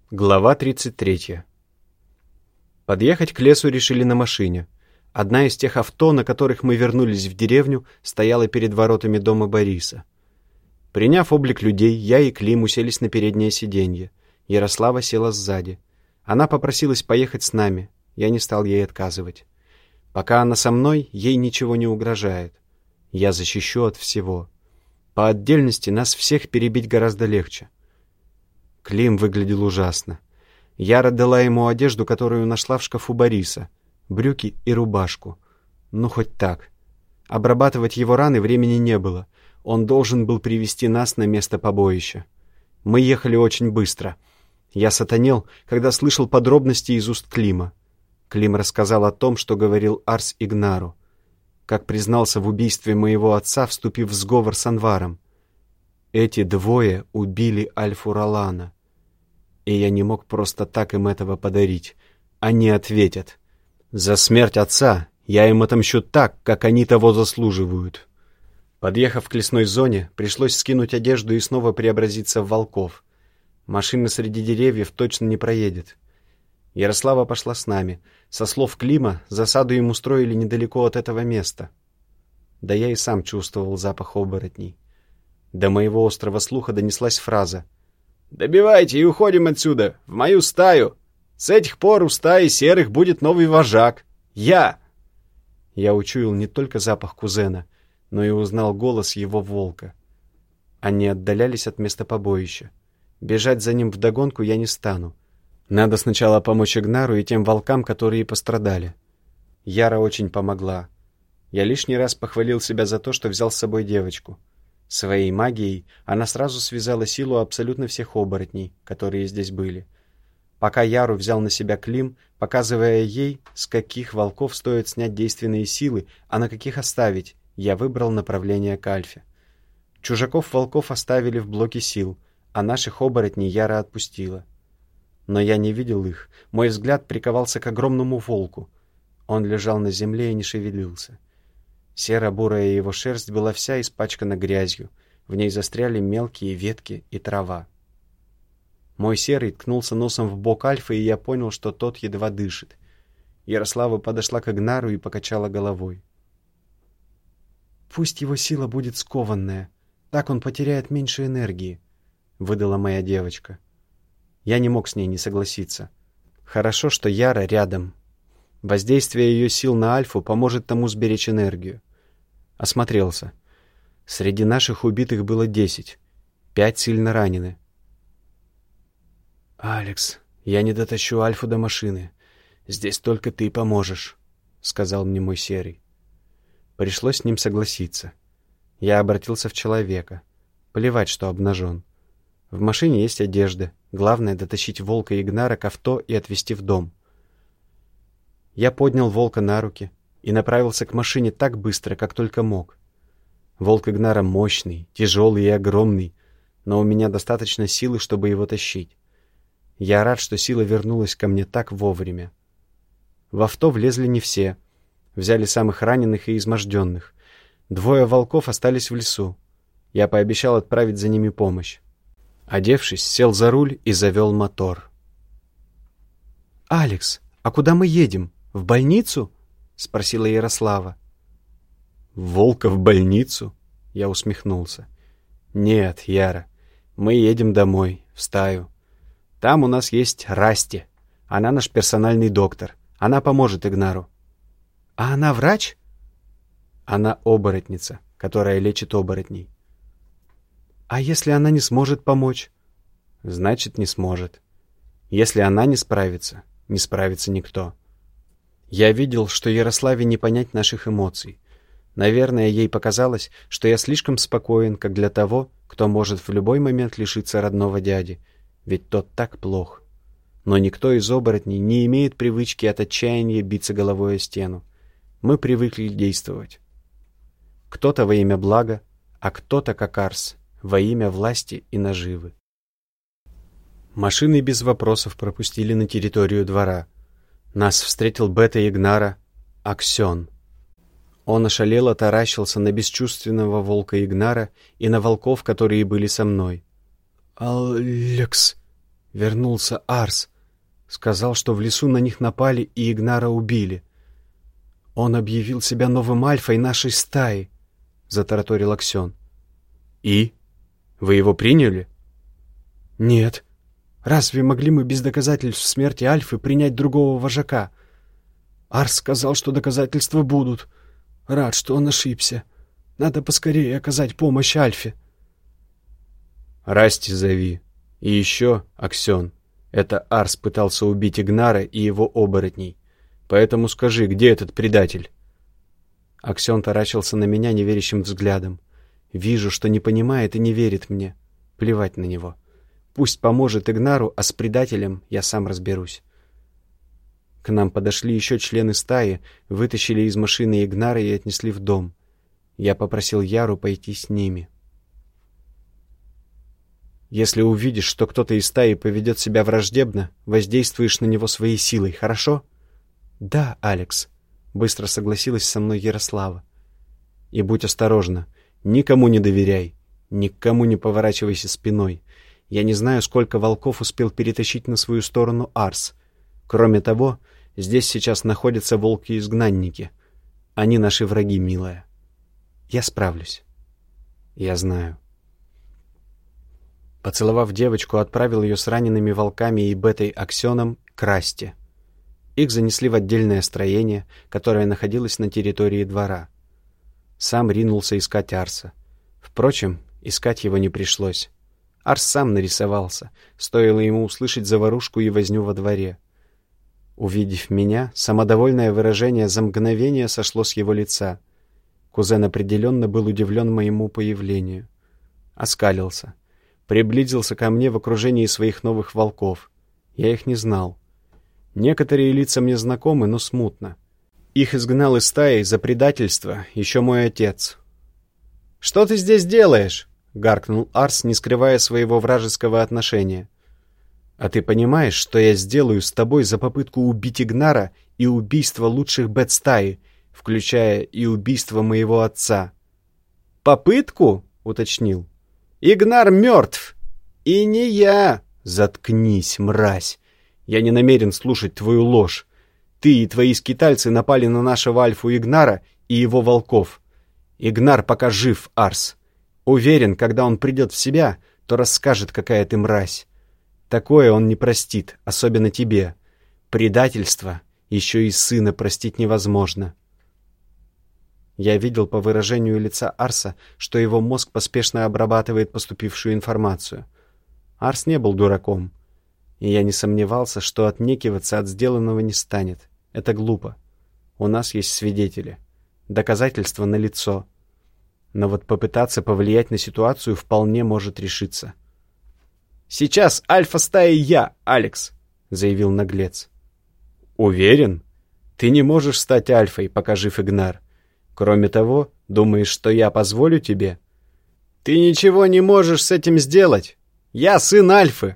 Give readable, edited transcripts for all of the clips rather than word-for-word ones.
Глава 33. Подъехать к лесу решили на машине. Одна из тех авто, на которых мы вернулись в деревню, стояла перед воротами дома Бориса. Приняв облик людей, я и Клим уселись на переднее сиденье. Ярослава села сзади. Она попросилась поехать с нами. Я не стал ей отказывать. Пока она со мной, ей ничего не угрожает. Я защищу от всего. По отдельности нас всех перебить гораздо легче. Клим выглядел ужасно. Яра дала ему одежду, которую нашла в шкафу Бориса. Брюки и рубашку. Ну, хоть так. Обрабатывать его раны времени не было. Он должен был привести нас на место побоища. Мы ехали очень быстро. Я сатанел, когда слышал подробности из уст Клима. Клим рассказал о том, что говорил Арс Игнару. Как признался в убийстве моего отца, вступив в сговор с Анваром. Эти двое убили Альфу Ролана. И я не мог просто так им этого подарить. Они ответят. За смерть отца я им отомщу так, как они того заслуживают. Подъехав к лесной зоне, пришлось скинуть одежду и снова преобразиться в волков. Машина среди деревьев точно не проедет. Ярослава пошла с нами. Со слов Клима, засаду им устроили недалеко от этого места. Да я и сам чувствовал запах оборотней. До моего острого слуха донеслась фраза: «Добивайте и уходим отсюда, в мою стаю! С этих пор у стаи серых будет новый вожак! Я!» Я учуял не только запах кузена, но и узнал голос его волка. Они отдалялись от места побоища. Бежать за ним вдогонку я не стану. Надо сначала помочь Игнару и тем волкам, которые пострадали. Яра очень помогла. Я лишний раз похвалил себя за то, что взял с собой девочку. Своей магией она сразу связала силу абсолютно всех оборотней, которые здесь были. Пока Яру взял на себя Клим, показывая ей, с каких волков стоит снять действенные силы, а на каких оставить, я выбрал направление к Альфе. Чужаков-волков оставили в блоке сил, а наших оборотней Яра отпустила. Но я не видел их, мой взгляд приковался к огромному волку. Он лежал на земле и не шевелился. Серо-бурая его шерсть была вся испачкана грязью, в ней застряли мелкие ветки и трава. Мой серый ткнулся носом в бок Альфы, и я понял, что тот едва дышит. Ярослава подошла к Игнару и покачала головой. «Пусть его сила будет скованная, так он потеряет меньше энергии», — выдала моя девочка. Я не мог с ней не согласиться. Хорошо, что Яра рядом. Воздействие ее сил на Альфу поможет тому сберечь энергию. Осмотрелся. Среди наших убитых было 10. 5 сильно ранены. «Алекс, я не дотащу Альфу до машины. Здесь только ты поможешь», — сказал мне мой серый. Пришлось с ним согласиться. Я обратился в человека. Плевать, что обнажен. В машине есть одежда. Главное — дотащить волка и Игнара к авто и отвезти в дом. Я поднял волка на руки и направился к машине так быстро, как только мог. Волк Игнара мощный, тяжелый и огромный, но у меня достаточно силы, чтобы его тащить. Я рад, что сила вернулась ко мне так вовремя. В авто влезли не все. Взяли самых раненых и изможденных. 2 волков остались в лесу. Я пообещал отправить за ними помощь. Одевшись, сел за руль и завел мотор. «Алекс, а куда мы едем? В больницу?» — спросила Ярослава. «Волка в больницу?» — я усмехнулся. «Нет, Яра, мы едем домой, в стаю. Там у нас есть Расти. Она наш персональный доктор. Она поможет Игнару». «А она врач?» «Она оборотница, которая лечит оборотней». «А если она не сможет помочь?» «Значит, не сможет. Если она не справится, не справится никто». Я видел, что Ярославе не понять наших эмоций. Наверное, ей показалось, что я слишком спокоен, как для того, кто может в любой момент лишиться родного дяди, ведь тот так плох. Но никто из оборотней не имеет привычки от отчаяния биться головой о стену. Мы привыкли действовать. Кто-то во имя блага, а кто-то, как Арс, во имя власти и наживы. Машины без вопросов пропустили на территорию двора. Нас встретил Бета Игнара Аксен. Он ошалело таращился на бесчувственного волка Игнара и на волков, которые были со мной. «Алекс!» Вернулся Арс. Сказал, что в лесу на них напали и Игнара убили. Он объявил себя новым альфой нашей стаи, затараторил Аксен. И? Вы его приняли? Нет. Разве могли мы без доказательств смерти Альфы принять другого вожака? Арс сказал, что доказательства будут. Рад, что он ошибся. Надо поскорее оказать помощь Альфе. Расти зови. И еще, Аксен, это Арс пытался убить Игнара и его оборотней. Поэтому скажи, где этот предатель? Аксен таращился на меня неверящим взглядом. Вижу, что не понимает и не верит мне. Плевать на него. Пусть поможет Игнару, а с предателем я сам разберусь. К нам подошли еще члены стаи, вытащили из машины Игнара и отнесли в дом. Я попросил Яру пойти с ними. Если увидишь, что кто-то из стаи поведет себя враждебно, воздействуешь на него своей силой, хорошо? Да, Алекс, быстро согласилась со мной Ярослава. И будь осторожна, никому не доверяй, никому не поворачивайся спиной. Я не знаю, сколько волков успел перетащить на свою сторону Арс. Кроме того, здесь сейчас находятся волки-изгнанники. Они наши враги, милая. Я справлюсь. Я знаю. Поцеловав девочку, отправил ее с ранеными волками и бетой Аксеном к Расте. Их занесли в отдельное строение, которое находилось на территории двора. Сам ринулся искать Арса. Впрочем, искать его не пришлось. Арс сам нарисовался, стоило ему услышать заварушку и возню во дворе. Увидев меня, самодовольное выражение за мгновение сошло с его лица. Кузен определенно был удивлен моему появлению. Оскалился. Приблизился ко мне в окружении своих новых волков. Я их не знал. Некоторые лица мне знакомы, но смутно. Их изгнал из стаи за предательство еще мой отец. «Что ты здесь делаешь?» — гаркнул Арс, не скрывая своего вражеского отношения. «А ты понимаешь, что я сделаю с тобой за попытку убить Игнара и убийство лучших бет стаи, включая и убийство моего отца?» «Попытку?» — уточнил. «Игнар мертв! И не я!» «Заткнись, мразь! Я не намерен слушать твою ложь. Ты и твои скитальцы напали на нашего Альфу Игнара и его волков. Игнар пока жив, Арс. Уверен, когда он придет в себя, то расскажет, какая ты мразь. Такое он не простит, особенно тебе. Предательство еще и сына простить невозможно». Я видел по выражению лица Арса, что его мозг поспешно обрабатывает поступившую информацию. Арс не был дураком, и я не сомневался, что отнекиваться от сделанного не станет. Это глупо. У нас есть свидетели. Доказательства налицо. Но вот попытаться повлиять на ситуацию вполне может решиться. «Сейчас альфа-стаи я, Алекс», — заявил наглец. «Уверен? Ты не можешь стать альфой, пока жив Игнар. Кроме того, думаешь, что я позволю тебе? Ты ничего не можешь с этим сделать. Я сын Альфы.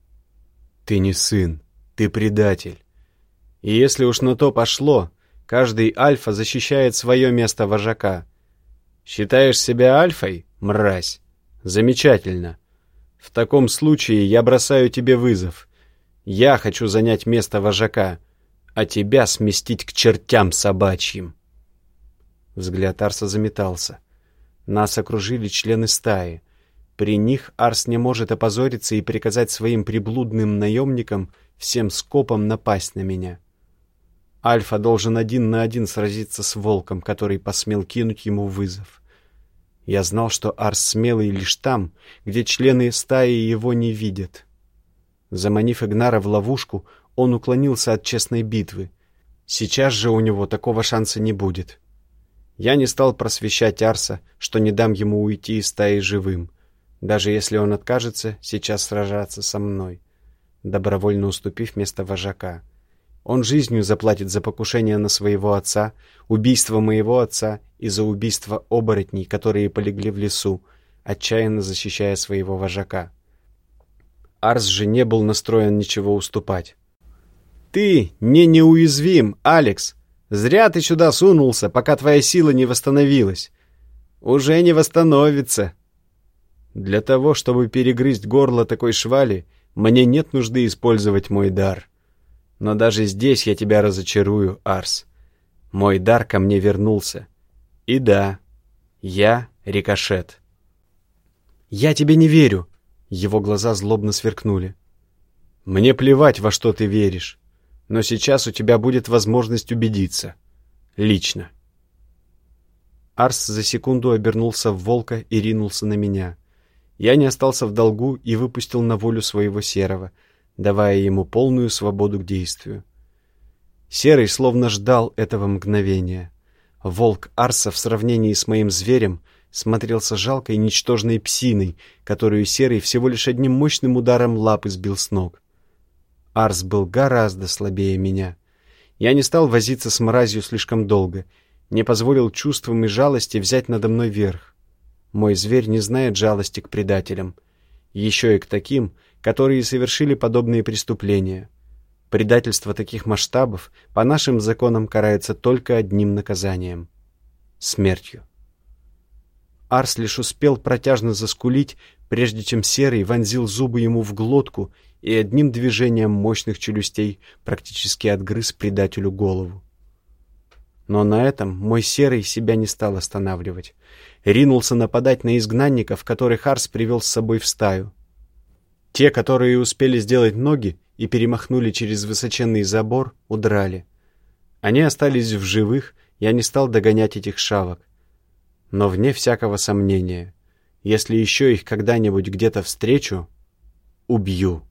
Ты не сын, ты предатель. И если уж на то пошло, каждый Альфа защищает свое место вожака. Считаешь себя Альфой, мразь? Замечательно. В таком случае я бросаю тебе вызов. Я хочу занять место вожака, а тебя сместить к чертям собачьим. Взгляд Арса заметался. Нас окружили члены стаи. При них Арс не может опозориться и приказать своим приблудным наемникам всем скопом напасть на меня. Альфа должен 1 на 1 сразиться с волком, который посмел кинуть ему вызов. Я знал, что Арс смелый лишь там, где члены стаи его не видят. Заманив Игнара в ловушку, он уклонился от честной битвы. Сейчас же у него такого шанса не будет. Я не стал просвещать Арса, что не дам ему уйти из стаи живым, даже если он откажется сейчас сражаться со мной, добровольно уступив место вожака. Он жизнью заплатит за покушение на своего отца, убийство моего отца и за убийство оборотней, которые полегли в лесу, отчаянно защищая своего вожака. Арс же не был настроен ничего уступать. «Ты не неуязвим, Алекс! Зря ты сюда сунулся, пока твоя сила не восстановилась. Уже не восстановится. Для того, чтобы перегрызть горло такой швали, Мне нет нужды использовать мой дар. Но даже здесь я тебя разочарую, Арс. Мой дар ко мне вернулся. И да, я Рикошет. Я тебе не верю. Его глаза злобно сверкнули. Мне плевать, во что ты веришь. Но сейчас у тебя будет возможность убедиться. Лично. Арс за секунду обернулся в волка и ринулся на меня. Я не остался в долгу и выпустил на волю своего серого, давая ему полную свободу к действию. Серый словно ждал этого мгновения. Волк Арса в сравнении с моим зверем смотрелся жалкой ничтожной псиной, которую Серый всего лишь одним мощным ударом лапы сбил с ног. Арс был гораздо слабее меня. Я не стал возиться с мразью слишком долго, не позволил чувствам и жалости взять надо мной верх. Мой зверь не знает жалости к предателям, еще и к таким, которые совершили подобные преступления. Предательство таких масштабов по нашим законам карается только одним наказанием — смертью. Арс лишь успел протяжно заскулить, прежде чем Серый вонзил зубы ему в глотку и одним движением мощных челюстей практически отгрыз предателю голову. Но на этом мой Серый себя не стал останавливать. Ринулся нападать на изгнанников, которых Арс привел с собой в стаю. Те, которые успели сделать ноги и перемахнули через высоченный забор, удрали. Они остались в живых, я не стал догонять этих шавок. Но вне всякого сомнения, если еще их когда-нибудь где-то встречу, убью.